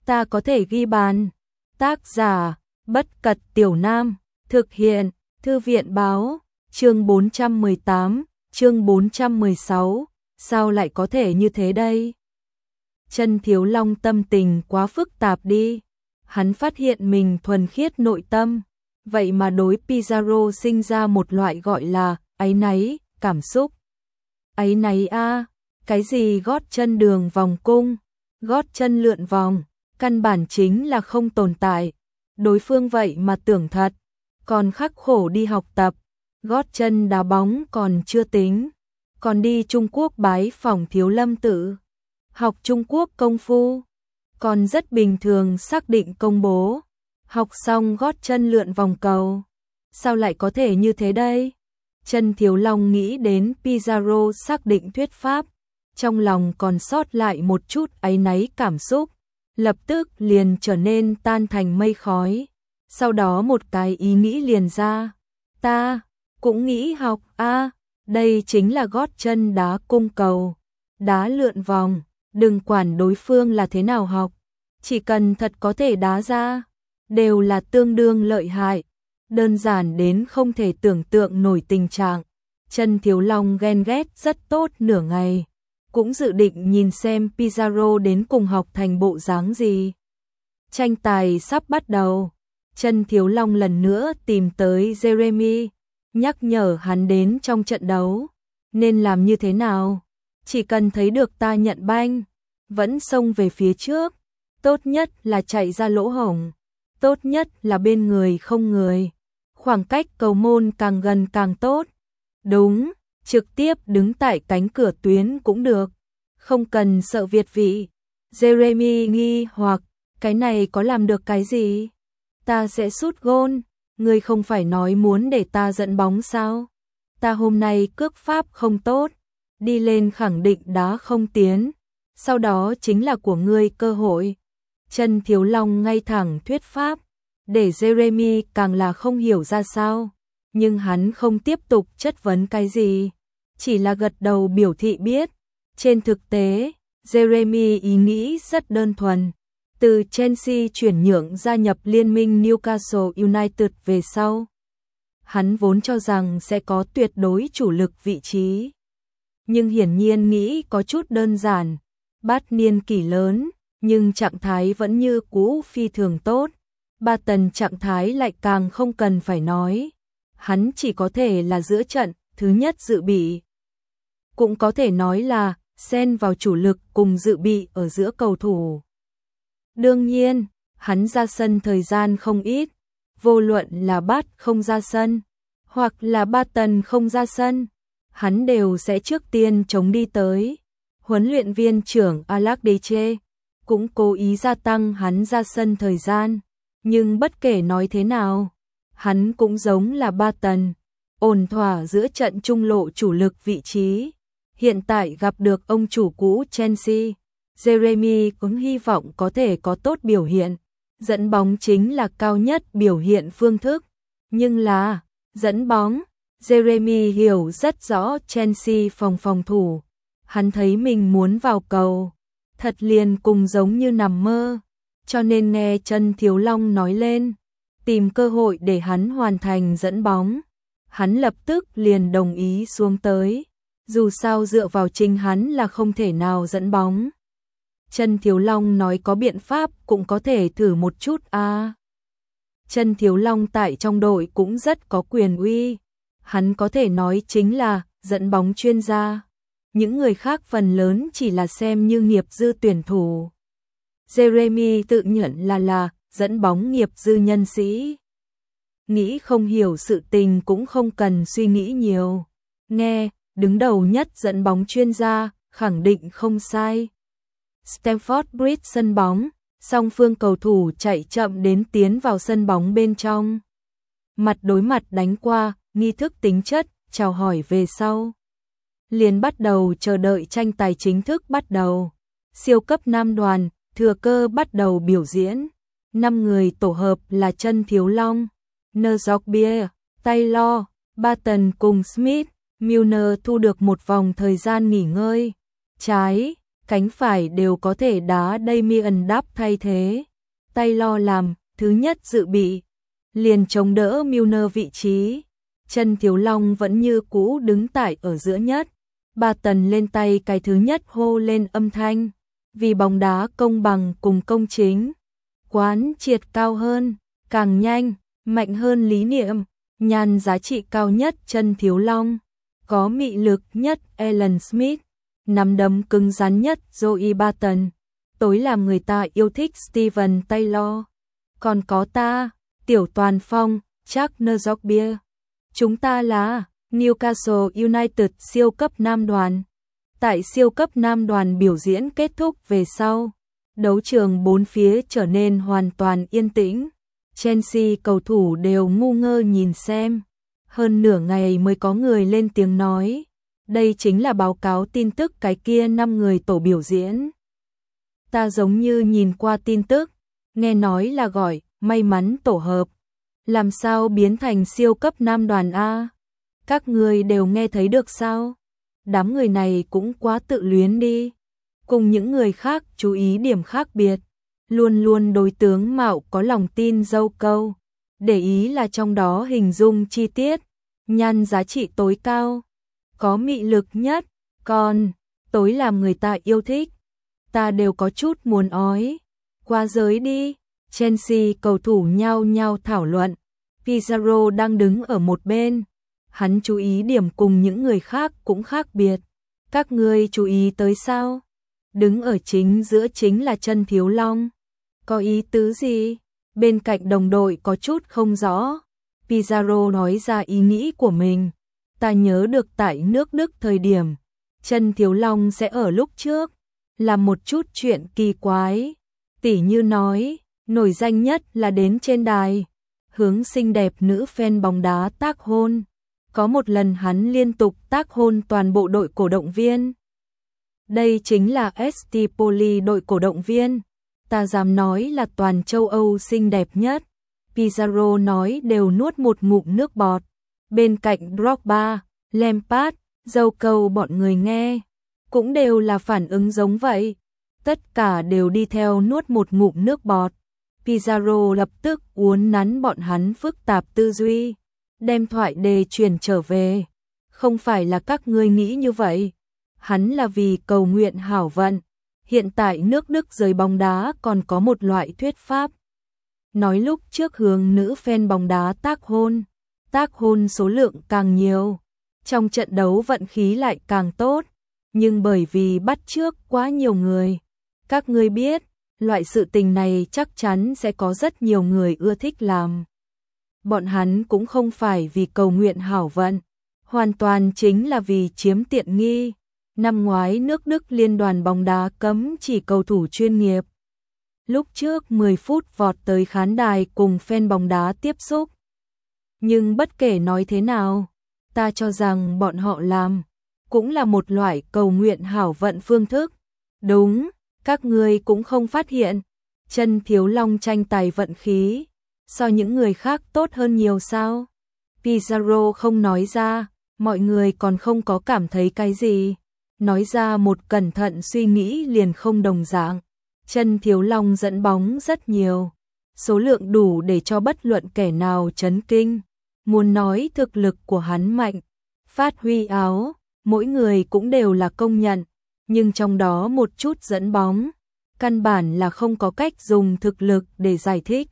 ta có thể ghi bàn. Tác giả, Bất Cật Tiểu Nam, thực hiện, Thư viện báo, chương 418, chương 416, sao lại có thể như thế đây? Chân Thiếu Long tâm tình quá phức tạp đi, hắn phát hiện mình thuần khiết nội tâm, vậy mà đối Pizarro sinh ra một loại gọi là áy náy, cảm xúc. Áy náy a, cái gì gót chân đường vòng cung, gót chân lượn vòng, căn bản chính là không tồn tại. Đối phương vậy mà tưởng thật, còn khắc khổ đi học tập, gót chân đá bóng còn chưa tính, còn đi Trung Quốc bái phỏng Thiếu Lâm tự, học Trung Quốc công phu, còn rất bình thường xác định công bố, học xong gót chân lượn vòng cầu. Sao lại có thể như thế đây? Chân Thiếu Long nghĩ đến Pizarro xác định thuyết pháp, trong lòng còn sót lại một chút áy náy cảm xúc, lập tức liền trở nên tan thành mây khói. Sau đó một cái ý nghĩ liền ra, ta cũng nghĩ học a, đây chính là gót chân đá cung cầu, đá lượn vòng, đừng quản đối phương là thế nào học, chỉ cần thật có thể đá ra, đều là tương đương lợi hại, đơn giản đến không thể tưởng tượng nổi tình trạng. Chân Thiếu Long ghen ghét rất tốt nửa ngày, cũng dự định nhìn xem Pizarro đến cùng học thành bộ dáng gì. Tranh tài sắp bắt đầu, Chân Thiếu Long lần nữa tìm tới Jeremy, nhắc nhở hắn đến trong trận đấu, nên làm như thế nào? Chỉ cần thấy được ta nhận banh, vẫn xông về phía trước, tốt nhất là chạy ra lỗ hổng, tốt nhất là bên người không người, khoảng cách cầu môn càng gần càng tốt. Đúng, trực tiếp đứng tại cánh cửa tuyến cũng được, không cần sợ việt vị. Jeremy nghi hoặc, cái này có làm được cái gì? Ta sẽ sút gôn, ngươi không phải nói muốn để ta dẫn bóng sao? Ta hôm nay cước pháp không tốt, đi lên khẳng định đá không tiến, sau đó chính là của ngươi cơ hội. Chân Thiếu Long ngay thẳng thuyết pháp, để Jeremy càng là không hiểu ra sao, nhưng hắn không tiếp tục chất vấn cái gì, chỉ là gật đầu biểu thị biết. Trên thực tế, Jeremy ý nghĩ rất đơn thuần. Từ Chelsea chuyển nhượng gia nhập liên minh Newcastle United về sau, hắn vốn cho rằng sẽ có tuyệt đối chủ lực vị trí. Nhưng hiển nhiên nghĩ có chút đơn giản, Bát niên kỷ lớn, nhưng trạng thái vẫn như cũ phi thường tốt. Barton trạng thái lại càng không cần phải nói. Hắn chỉ có thể là giữa trận, thứ nhất dự bị. Cũng có thể nói là xen vào chủ lực cùng dự bị ở giữa cầu thủ. Đương nhiên, hắn ra sân thời gian không ít, vô luận là Bát không ra sân, hoặc là Barton không ra sân, hắn đều sẽ trước tiên chống đi tới. Huấn luyện viên trưởng Alex Deche cũng cố ý gia tăng hắn ra sân thời gian, nhưng bất kể nói thế nào, hắn cũng giống là Barton, ổn thỏa giữa trận trung lộ chủ lực vị trí. Hiện tại gặp được ông chủ cũ Chelsea, Jeremy cũng hy vọng có thể có tốt biểu hiện. Dẫn bóng chính là cao nhất biểu hiện phương thức, nhưng là dẫn bóng, Jeremy hiểu rất rõ Chelsea phòng thủ. Hắn thấy mình muốn vào cầu, thật liền cùng giống như nằm mơ, cho nên nghe Chân Thiếu Long nói lên, tìm cơ hội để hắn hoàn thành dẫn bóng. Hắn lập tức liền đồng ý xuống tới, dù sao dựa vào chính hắn là không thể nào dẫn bóng. Chân Thiếu Long nói có biện pháp cũng có thể thử một chút a. Chân Thiếu Long tại trong đội cũng rất có quyền uy, hắn có thể nói chính là dẫn bóng chuyên gia. Những người khác phần lớn chỉ là xem như nghiệp dư tuyển thủ. Jeremy tự nhận là dẫn bóng nghiệp dư nhân sĩ. Nghĩ không hiểu sự tình cũng không cần suy nghĩ nhiều. Nghe, đứng đầu nhất dẫn bóng chuyên gia, khẳng định không sai. Stamford Bridge sân bóng, song phương cầu thủ chạy chậm đến tiến vào sân bóng bên trong. Mặt đối mặt đánh qua, nghi thức tính chất, chào hỏi về sau. Liền bắt đầu chờ đợi tranh tài chính thức bắt đầu. Siêu cấp nam đoàn, thừa cơ bắt đầu biểu diễn. 5 người tổ hợp là Chân Thiếu Long, Njorbier, Taylor, Barton cùng Smith. Milner thu được một vòng thời gian nghỉ ngơi. Trái, cánh phải đều có thể đá Damien Duff thay thế. Taylor làm thứ nhất dự bị, liền chống đỡ Milner vị trí. Chân Thiếu Long vẫn như cũ đứng tại ở giữa nhất. Barton lên tay cái thứ nhất hô lên âm thanh, vì bóng đá công bằng cùng công chính. Quán triệt cao hơn, càng nhanh, mạnh hơn lý niệm, nhan giá trị cao nhất Chân Thiếu Long, có mị lực nhất Alan Smith, nắm đấm cứng rắn nhất Joey Barton, tối làm người ta yêu thích Steven Taylor. Còn có ta, Tiểu Toàn Phong, Jack Northbia. Chúng ta là Newcastle United siêu cấp nam đoàn. Tại siêu cấp nam đoàn biểu diễn kết thúc về sau, đấu trường bốn phía trở nên hoàn toàn yên tĩnh. Chelsea cầu thủ đều ngu ngơ nhìn xem. Hơn nửa ngày mới có người lên tiếng nói. Đây chính là báo cáo tin tức cái kia 5 người tổ biểu diễn. Ta giống như nhìn qua tin tức, nghe nói là gọi may mắn tổ hợp. Làm sao biến thành siêu cấp nam đoàn A? Các người đều nghe thấy được sao? Đám người này cũng quá tự luyến đi. Cùng những người khác chú ý điểm khác biệt. Luôn luôn đối tướng mạo có lòng tin dâu câu. Để ý là trong đó hình dung chi tiết. Nhan giá trị tối cao. Có mị lực nhất. Còn tối làm người ta yêu thích. Ta đều có chút muốn ói. Qua giới đi. Chelsea cầu thủ nhao nhao thảo luận. Pizarro đang đứng ở một bên. Hắn chú ý điểm cùng những người khác cũng khác biệt. Các ngươi chú ý tới sao? Đứng ở chính giữa chính là Chân Thiếu Long. Có ý tứ gì? Bên cạnh đồng đội có chút không rõ. Pizarro nói ra ý nghĩ của mình. Ta nhớ được tại nước Đức thời điểm, Chân Thiếu Long sẽ ở lúc trước làm một chút chuyện kỳ quái. Tỉ như nói, nổi danh nhất là đến trên đài, hướng xinh đẹp nữ fan bóng đá tác hôn. Có một lần hắn liên tục tác hôn toàn bộ đội cổ động viên. Đây chính là ST Poli đội cổ động viên. Ta dám nói là toàn châu Âu xinh đẹp nhất. Pizarro nói đều nuốt một ngụm nước bọt. Bên cạnh Drogba, Lampard, dâu câu bọn người nghe, cũng đều là phản ứng giống vậy. Tất cả đều đi theo nuốt một ngụm nước bọt. Pizarro lập tức uốn nắn bọn hắn phức tạp tư duy, đem thoại đề chuyển trở về. Không phải là các ngươi nghĩ như vậy. Hắn là vì cầu nguyện hảo vận. Hiện tại nước Đức giới bóng đá còn có một loại thuyết pháp. Nói lúc trước hướng nữ fan bóng đá tác hôn số lượng càng nhiều, trong trận đấu vận khí lại càng tốt. Nhưng bởi vì bắt chước quá nhiều người, các ngươi biết, loại sự tình này chắc chắn sẽ có rất nhiều người ưa thích làm. Bọn hắn cũng không phải vì cầu nguyện hảo vận, hoàn toàn chính là vì chiếm tiện nghi. Năm ngoái nước Đức liên đoàn bóng đá cấm chỉ cầu thủ chuyên nghiệp. Lúc trước 10 phút vọt tới khán đài cùng fan bóng đá tiếp xúc. Nhưng bất kể nói thế nào, ta cho rằng bọn họ làm cũng là một loại cầu nguyện hảo vận phương thức. Đúng, các ngươi cũng không phát hiện, Chân Thiếu Long tranh tài vận khí so những người khác tốt hơn nhiều sao? Pizarro không nói ra, mọi người còn không có cảm thấy cái gì. Nói ra một cẩn thận suy nghĩ liền không đồng dạng. Chân Thiếu Long dẫn bóng rất nhiều, số lượng đủ để cho bất luận kẻ nào chấn kinh. Muốn nói thực lực của hắn mạnh, phát huy áo, mỗi người cũng đều là công nhận, nhưng trong đó một chút dẫn bóng, căn bản là không có cách dùng thực lực để giải thích.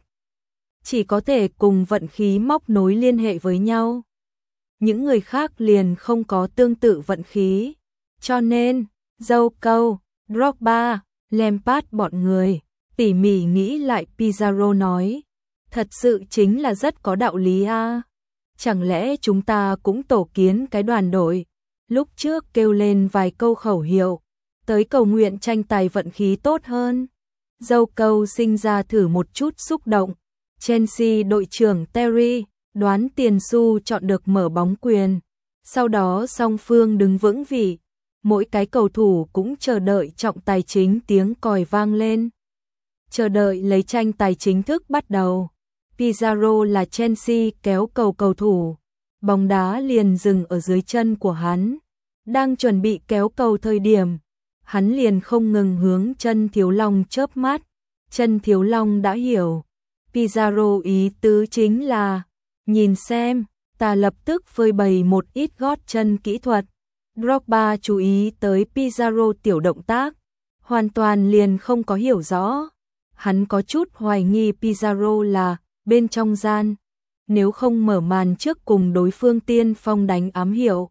Chỉ có thể cùng vận khí móc nối liên hệ với nhau. Những người khác liền không có tương tự vận khí. Cho nên, dâu câu, Drogba, Lampard bọn người, tỉ mỉ nghĩ lại Pizarro nói. Thật sự chính là rất có đạo lý a. Chẳng lẽ chúng ta cũng tổ kiến cái đoàn đội, lúc trước kêu lên vài câu khẩu hiệu, tới cầu nguyện tranh tài vận khí tốt hơn. Dâu câu sinh ra thử một chút xúc động. Chelsea đội trưởng Terry đoán tiền xu chọn được mở bóng quyền. Sau đó song phương đứng vững vị. Mỗi cái cầu thủ cũng chờ đợi trọng tài chính tiếng còi vang lên. Chờ đợi lấy tranh tài chính thức bắt đầu. Pizarro là Chelsea kéo cầu thủ. Bóng đá liền dừng ở dưới chân của hắn. Đang chuẩn bị kéo cầu thời điểm. hắn liền không ngừng hướng chân Thiếu Long chớp mắt. Chân Thiếu Long đã hiểu. Pizarro ý tứ chính là, nhìn xem, ta lập tức phơi bày một ít gót chân kỹ thuật. Drogba chú ý tới Pizarro tiểu động tác, hoàn toàn liền không có hiểu rõ. Hắn có chút hoài nghi Pizarro là bên trong gian, nếu không mở màn trước cùng đối phương tiên phong đánh ám hiệu.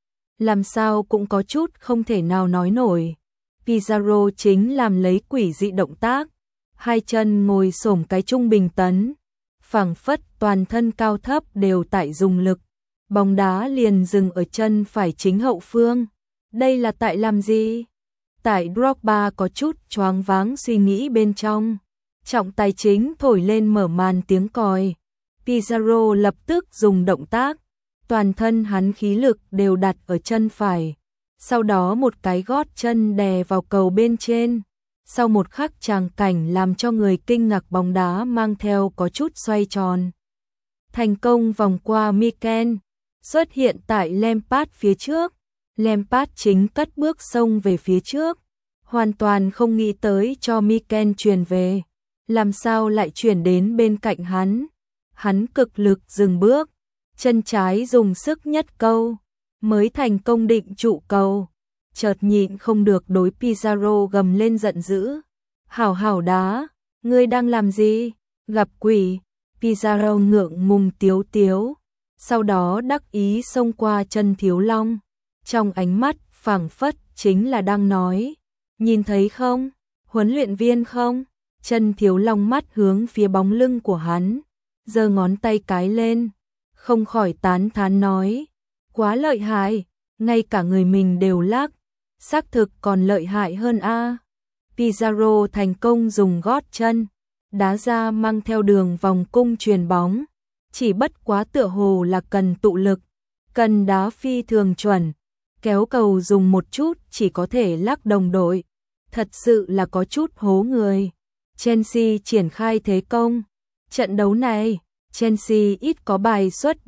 Làm sao cũng có chút không thể nào nói nổi. Pizarro chính làm lấy quỷ dị động tác, hai chân ngồi xổm cái trung bình tấn, phảng phất toàn thân cao thấp đều tại dùng lực. Bóng đá liền dừng ở chân phải chính hậu phương. Đây là tại làm gì? Tại Drogba có chút choáng váng suy nghĩ bên trong. Trọng tài chính thổi lên mở màn tiếng còi. Pizarro lập tức dùng động tác, toàn thân hắn khí lực đều đặt ở chân phải. Sau đó một cái gót chân đè vào cầu bên trên. Sau một khắc tràng cảnh làm cho người kinh ngạc, bóng đá mang theo có chút xoay tròn. Thành công vòng qua Mikel, xuất hiện tại Lampard phía trước. Lampard chính cất bước xông về phía trước, hoàn toàn không nghĩ tới cho Mikel truyền về. Làm sao lại chuyển đến bên cạnh hắn? Hắn cực lực dừng bước, chân trái dùng sức nhất câu, mới thành công định trụ cầu. Chợt nhịn không được đối Pizarro gầm lên giận dữ. Hảo hảo đá, ngươi đang làm gì? Gặp quỷ. Pizarro ngượng ngùng tiếu tiếu, sau đó đắc ý xông qua chân Thiếu Long. Trong ánh mắt phảng phất chính là đang nói, nhìn thấy không? Huấn luyện viên không? Chân Thiếu Long mắt hướng phía bóng lưng của hắn, giơ ngón tay cái lên, không khỏi tán thán nói, quá lợi hại, ngay cả người mình đều lắc, xác thực còn lợi hại hơn a. Pizarro thành công dùng gót chân đá ra mang theo đường vòng cung chuyền bóng, chỉ bất quá tựa hồ là cần tụ lực, cần đá phi thường chuẩn, kéo cầu dùng một chút chỉ có thể lắc đồng đội, thật sự là có chút hố người. Chelsea triển khai thế công. Trận đấu này, Chelsea ít có bài xuất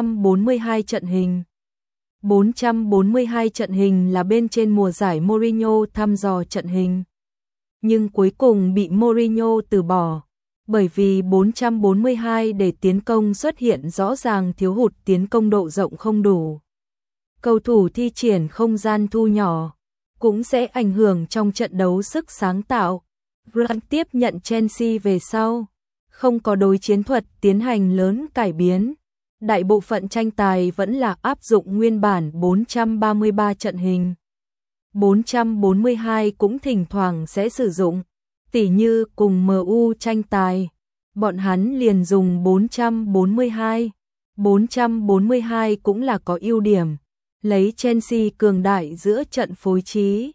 442 trận hình. 442 trận hình là bên trên mùa giải Mourinho thăm dò trận hình, nhưng cuối cùng bị Mourinho từ bỏ, bởi vì 442 để tiến công xuất hiện rõ ràng thiếu hụt, tiến công độ rộng không đủ. Cầu thủ thi triển không gian thu nhỏ, cũng sẽ ảnh hưởng trong trận đấu sức sáng tạo. Grant tiếp nhận Chelsea về sau, không có đối chiến thuật tiến hành lớn cải biến. Đại bộ phận tranh tài vẫn là áp dụng nguyên bản 433 trận hình. 442 cũng thỉnh thoảng sẽ sử dụng, tỉ như cùng MU tranh tài, bọn hắn liền dùng 442. 442 cũng là có ưu điểm, lấy Chelsea cường đại giữa trận phối trí.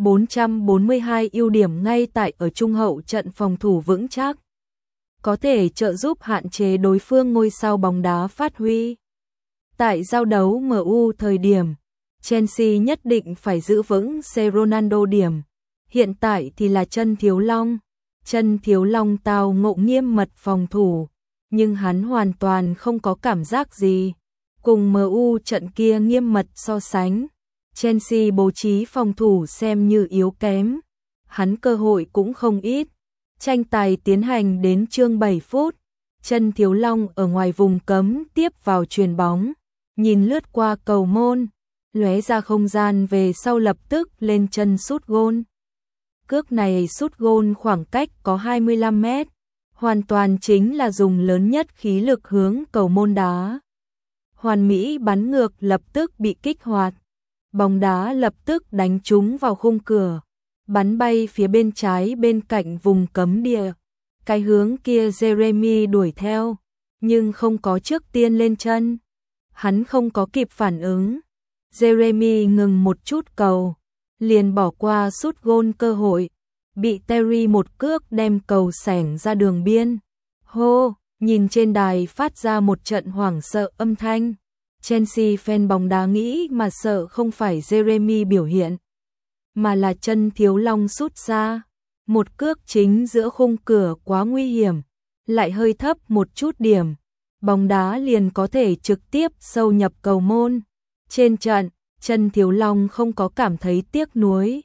442 ưu điểm ngay tại ở trung hậu trận phòng thủ vững chắc, có thể trợ giúp hạn chế đối phương ngôi sao bóng đá phát huy. Tại giao đấu MU thời điểm, Chelsea nhất định phải giữ vững C Ronaldo điểm. Hiện tại thì là chân Thiếu Long. Chân Thiếu Long tao ngộ nghiêm mật phòng thủ, nhưng hắn hoàn toàn không có cảm giác gì. Cùng MU trận kia nghiêm mật so sánh, Chelsea bố trí phòng thủ xem như yếu kém. Hắn cơ hội cũng không ít. Tranh tài tiến hành đến chương 7 phút. Chân Thiếu Long ở ngoài vùng cấm tiếp vào chuyền bóng, nhìn lướt qua cầu môn, lóe ra không gian về sau lập tức lên chân sút gôn. Cước này sút gôn khoảng cách có 25 mét, hoàn toàn chính là dùng lớn nhất khí lực hướng cầu môn đá. Hoàn mỹ bắn ngược lập tức bị kích hoạt, bóng đá lập tức đánh trúng vào khung cửa, bắn bay phía bên trái bên cạnh vùng cấm địa. Cái hướng kia Jeremy đuổi theo, nhưng không có trước tiên lên chân. Hắn không có kịp phản ứng. Jeremy ngừng một chút cầu, liền bỏ qua sút gôn cơ hội, bị Terry một cước đem cầu xẻng ra đường biên. Hô, nhìn trên đài phát ra một trận hoảng sợ âm thanh. Chelsea fan bóng đá nghĩ mà sợ không phải Jeremy biểu hiện, mà là chân Thiếu Long sút ra. Một cước chính giữa khung cửa quá nguy hiểm, lại hơi thấp một chút điểm, bóng đá liền có thể trực tiếp sâu nhập cầu môn. Trên trận, chân Thiếu Long không có cảm thấy tiếc nuối,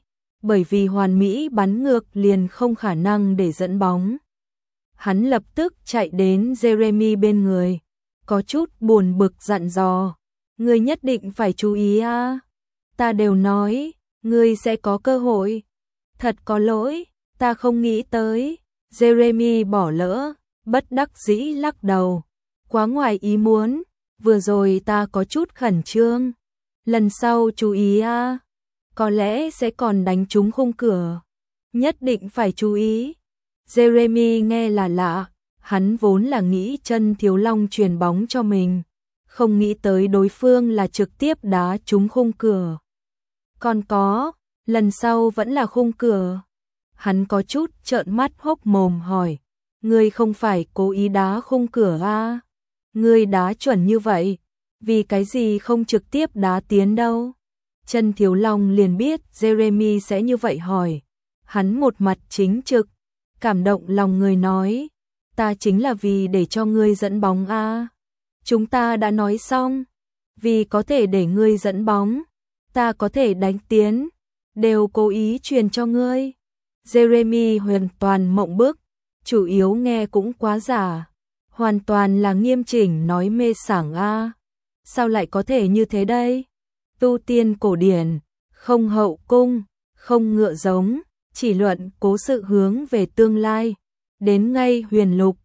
bởi vì hoàn mỹ bắn ngược liền không khả năng để dẫn bóng. Hắn lập tức chạy đến Jeremy bên người, có chút buồn bực dặn dò, ngươi nhất định phải chú ý a. Ta đều nói, ngươi sẽ có cơ hội. Thật có lỗi, ta không nghĩ tới. Jeremy bỏ lỡ, bất đắc dĩ lắc đầu. Quá ngoài ý muốn, vừa rồi ta có chút khẩn trương. Lần sau chú ý a, có lẽ sẽ còn đánh trúng khung cửa. Nhất định phải chú ý. Jeremy nghe là lạ, hắn vốn là nghĩ Chân Thiếu Long truyền bóng cho mình, không nghĩ tới đối phương là trực tiếp đá trúng khung cửa. Còn có, lần sau vẫn là khung cửa. Hắn có chút trợn mắt hốc mồm hỏi, ngươi không phải cố ý đá khung cửa à? Ngươi đá chuẩn như vậy, vì cái gì không trực tiếp đá tiến đâu? Chân Thiếu Long liền biết Jeremy sẽ như vậy hỏi. Hắn một mặt chính trực, cảm động lòng người nói, ta chính là vì để cho ngươi dẫn bóng à? Chúng ta đã nói xong, vì có thể để ngươi dẫn bóng, ta có thể đánh tiến, đều cố ý truyền cho ngươi. Jeremy hoàn toàn mộng bức, chủ yếu nghe cũng quá giả, hoàn toàn là nghiêm chỉnh nói mê sảng a. Sao lại có thể như thế đây? Tu tiên cổ điển, không hậu cung, không ngựa giống, chỉ luận cố sự hướng về tương lai, đến ngay huyền lục,